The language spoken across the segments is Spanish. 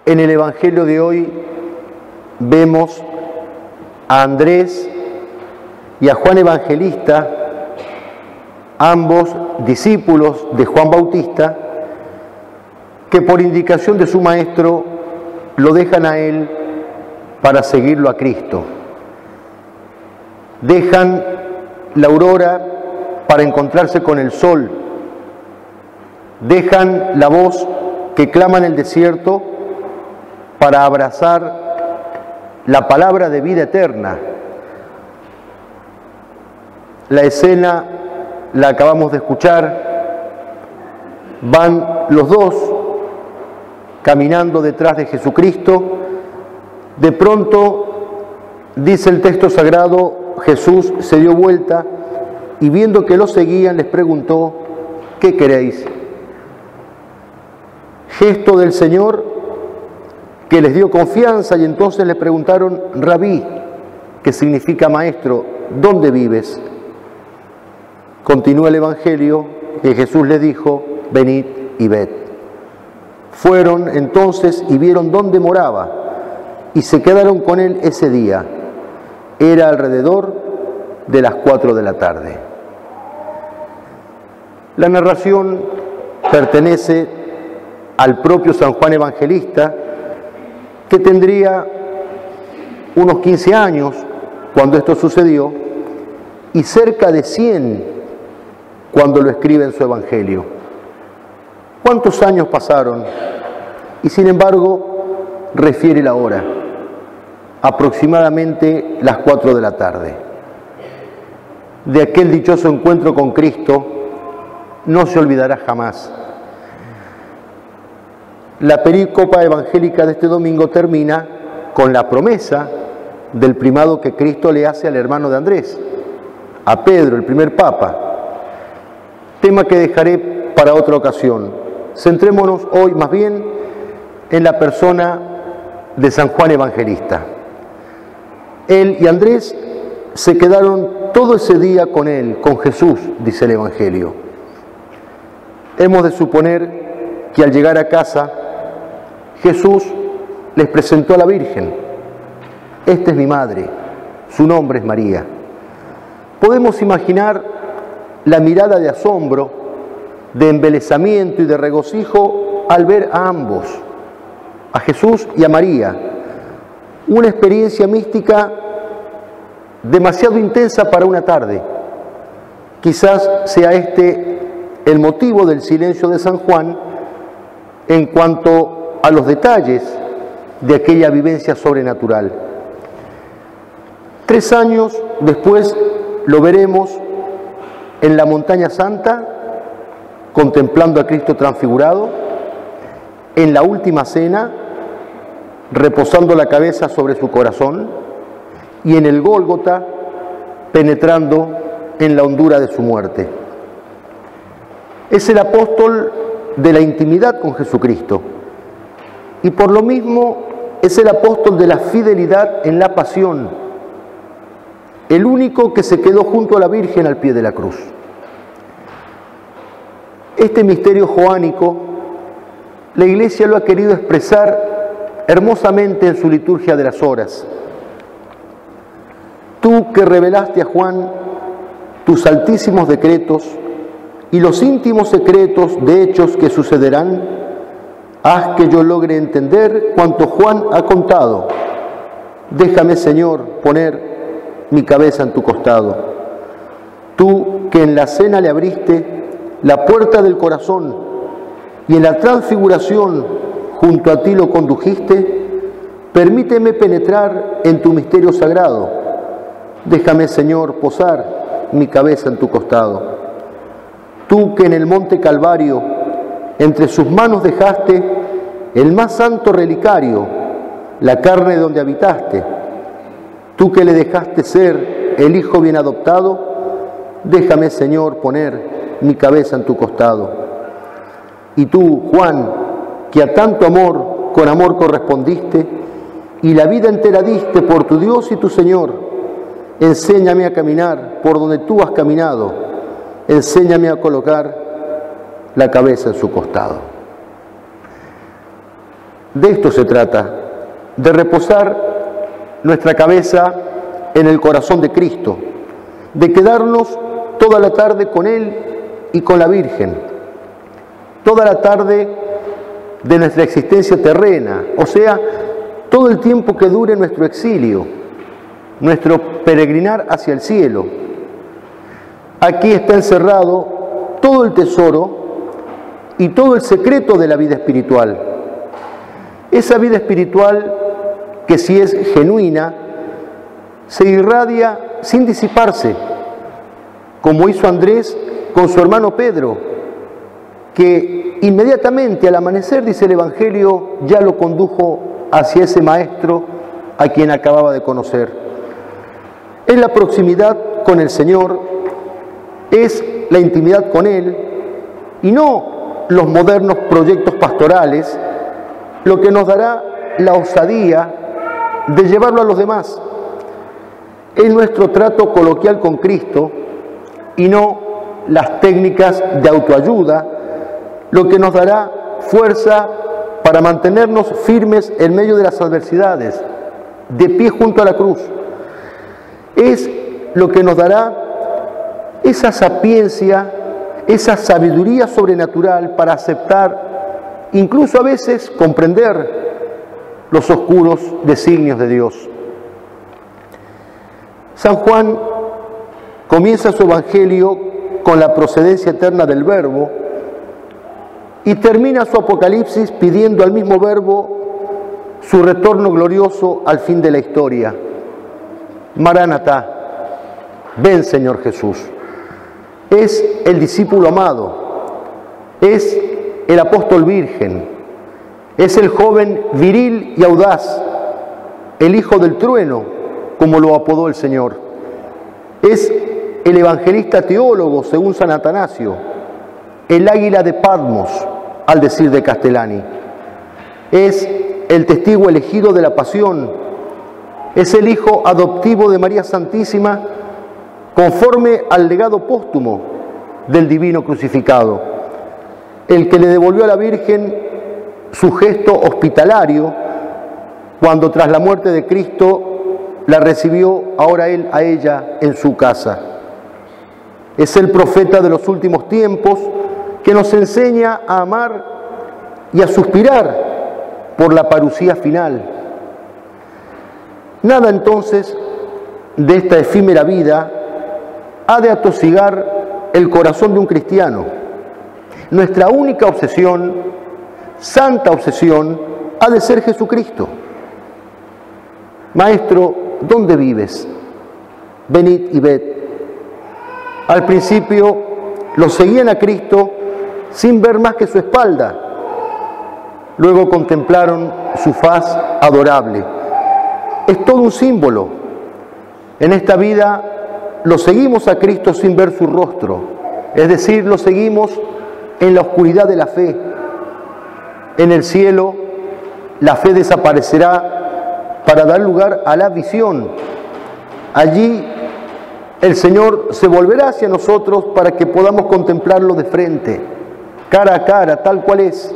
En el Evangelio de hoy vemos a Andrés y a Juan Evangelista, ambos discípulos de Juan Bautista, que por indicación de su maestro lo dejan a él para seguirlo a Cristo. Dejan la aurora para encontrarse con el sol. Dejan la voz que clama en el desierto para abrazar la palabra de vida eterna. La escena la acabamos de escuchar. Van los dos caminando detrás de Jesucristo. De pronto, dice el texto sagrado, Jesús se dio vuelta y viendo que lo seguían les preguntó: ¿qué queréis? Gesto del Señor que les dio confianza, y entonces le preguntaron: Rabí, que significa maestro, ¿dónde vives? Continúa el Evangelio que Jesús les dijo: venid y ved. Fueron entonces y vieron dónde moraba y se quedaron con él ese día. Era alrededor de las 4 de la tarde. La narración pertenece al propio San Juan Evangelista, que tendría unos 15 años cuando esto sucedió y cerca de 100 cuando lo escribe en su Evangelio. ¿Cuántos años pasaron? Y sin embargo refiere la hora, aproximadamente las 4 de la tarde. De aquel dichoso encuentro con Cristo no se olvidará jamás. La perícopa evangélica de este domingo termina con la promesa del primado que Cristo le hace al hermano de Andrés, a Pedro, el primer papa. Tema que dejaré para otra ocasión. Centrémonos hoy más bien en la persona de San Juan Evangelista. Él y Andrés se quedaron todo ese día con él, con Jesús, dice el Evangelio. Hemos de suponer que al llegar a casa, Jesús les presentó a la Virgen. Esta es mi madre, su nombre es María. Podemos imaginar la mirada de asombro, de embelesamiento y de regocijo al ver a ambos, a Jesús y a María. Una experiencia mística demasiado intensa para una tarde. Quizás sea este el motivo del silencio de San Juan en cuanto a los detalles de aquella vivencia sobrenatural. 3 años después lo veremos en la Montaña Santa, contemplando a Cristo transfigurado, en la última cena, reposando la cabeza sobre su corazón, y en el Gólgota, penetrando en la hondura de su muerte. Es el apóstol de la intimidad con Jesucristo, y por lo mismo es el apóstol de la fidelidad en la pasión, el único que se quedó junto a la Virgen al pie de la cruz. Este misterio joánico, la Iglesia lo ha querido expresar hermosamente en su liturgia de las horas. Tú que revelaste a Juan tus altísimos decretos y los íntimos secretos de hechos que sucederán, haz que yo logre entender cuanto Juan ha contado. Déjame, Señor, poner mi cabeza en tu costado. Tú que en la cena le abriste la puerta del corazón y en la transfiguración junto a ti lo condujiste, permíteme penetrar en tu misterio sagrado. Déjame, Señor, posar mi cabeza en tu costado. Tú que en el monte Calvario entre sus manos dejaste el más santo relicario, la carne donde habitaste. Tú que le dejaste ser el Hijo bien adoptado, déjame, Señor, poner mi cabeza en tu costado. Y tú, Juan, que a tanto amor con amor correspondiste y la vida entera diste por tu Dios y tu Señor, enséñame a caminar por donde tú has caminado, enséñame a colocar la cabeza en su costado. De esto se trata, de reposar nuestra cabeza en el corazón de Cristo, de quedarnos toda la tarde con Él y con la Virgen, toda la tarde de nuestra existencia terrena, o sea, todo el tiempo que dure nuestro exilio, nuestro peregrinar hacia el cielo. Aquí está encerrado todo el tesoro y todo el secreto de la vida espiritual. Esa vida espiritual que, si es genuina, se irradia sin disiparse, como hizo Andrés con su hermano Pedro, que inmediatamente al amanecer, dice el Evangelio, ya lo condujo hacia ese maestro a quien acababa de conocer. Es la proximidad con el Señor, es la intimidad con Él, y no los modernos proyectos pastorales, lo que nos dará la osadía de llevarlo a los demás. Es nuestro trato coloquial con Cristo y no las técnicas de autoayuda lo que nos dará fuerza para mantenernos firmes en medio de las adversidades, de pie junto a la cruz. Es lo que nos dará esa sapiencia, esa sabiduría sobrenatural para aceptar, incluso a veces comprender los oscuros designios de Dios. San Juan comienza su Evangelio con la procedencia eterna del Verbo y termina su Apocalipsis pidiendo al mismo Verbo su retorno glorioso al fin de la historia. Maránata, ven Señor Jesús. Es el discípulo amado, es el apóstol virgen, es el joven viril y audaz, el hijo del trueno, como lo apodó el Señor. Es el evangelista teólogo, según San Atanasio, el águila de Patmos, al decir de Castellani. Es el testigo elegido de la pasión, es el hijo adoptivo de María Santísima, conforme al legado póstumo del divino crucificado, el que le devolvió a la Virgen su gesto hospitalario cuando tras la muerte de Cristo la recibió ahora él a ella en su casa. Es el profeta de los últimos tiempos que nos enseña a amar y a suspirar por la parucía final. Nada entonces de esta efímera vida ha de atosigar el corazón de un cristiano. Nuestra única obsesión, santa obsesión, ha de ser Jesucristo. Maestro, ¿dónde vives? Venid y ved. Al principio los seguían a Cristo sin ver más que su espalda. Luego contemplaron su faz adorable. Es todo un símbolo. En esta vida lo seguimos a Cristo sin ver su rostro, es decir, lo seguimos en la oscuridad de la fe. En el cielo, la fe desaparecerá para dar lugar a la visión. Allí, el Señor se volverá hacia nosotros para que podamos contemplarlo de frente, cara a cara, tal cual es.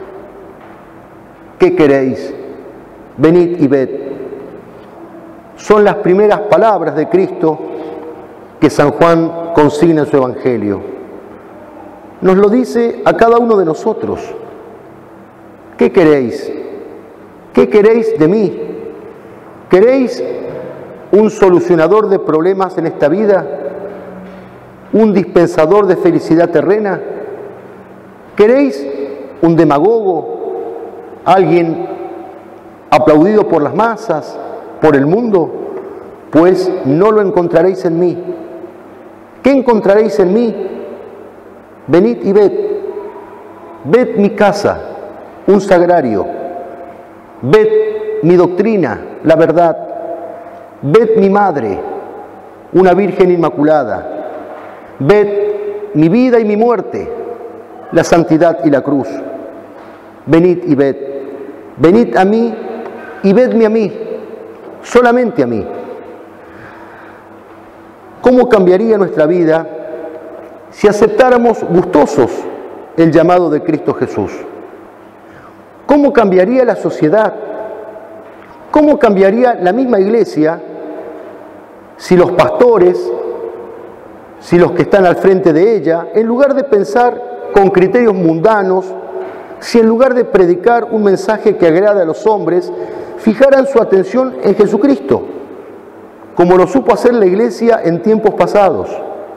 ¿Qué queréis? Venid y ved. Son las primeras palabras de Cristo que San Juan consigna en su Evangelio. Nos lo dice a cada uno de nosotros. ¿Qué queréis? ¿Qué queréis de mí? ¿Queréis un solucionador de problemas en esta vida? ¿Un dispensador de felicidad terrena? ¿Queréis un demagogo? ¿Alguien aplaudido por las masas, por el mundo? Pues no lo encontraréis en mí. ¿Qué encontraréis en mí? Venid y ved. Ved mi casa, un sagrario. Ved mi doctrina, la verdad. Ved mi madre, una Virgen Inmaculada. Ved mi vida y mi muerte, la santidad y la cruz. Venid y ved. Venid a mí y vedme a mí, solamente a mí. ¿Cómo cambiaría nuestra vida si aceptáramos gustosos el llamado de Cristo Jesús? ¿Cómo cambiaría la sociedad? ¿Cómo cambiaría la misma iglesia si los pastores, si los que están al frente de ella, en lugar de pensar con criterios mundanos, si en lugar de predicar un mensaje que agrade a los hombres, fijaran su atención en Jesucristo, como lo supo hacer la iglesia en tiempos pasados?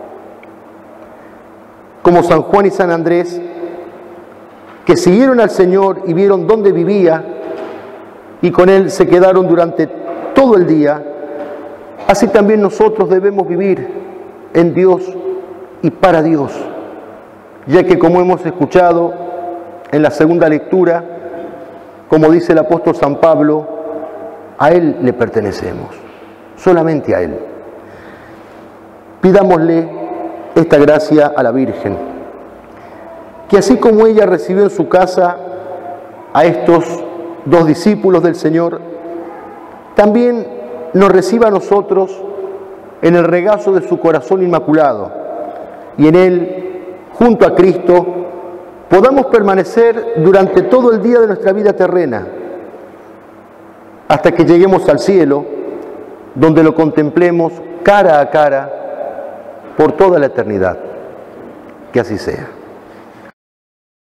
Como San Juan y San Andrés, que siguieron al Señor y vieron dónde vivía y con Él se quedaron durante todo el día, así también nosotros debemos vivir en Dios y para Dios, ya que, como hemos escuchado en la segunda lectura, como dice el apóstol San Pablo, a Él le pertenecemos, solamente a Él. Pidámosle esta gracia a la Virgen, que así como ella recibió en su casa a estos dos discípulos del Señor, también nos reciba a nosotros en el regazo de su corazón inmaculado, y en Él, junto a Cristo, podamos permanecer durante todo el día de nuestra vida terrena, hasta que lleguemos al cielo, donde lo contemplemos cara a cara por toda la eternidad. Que así sea.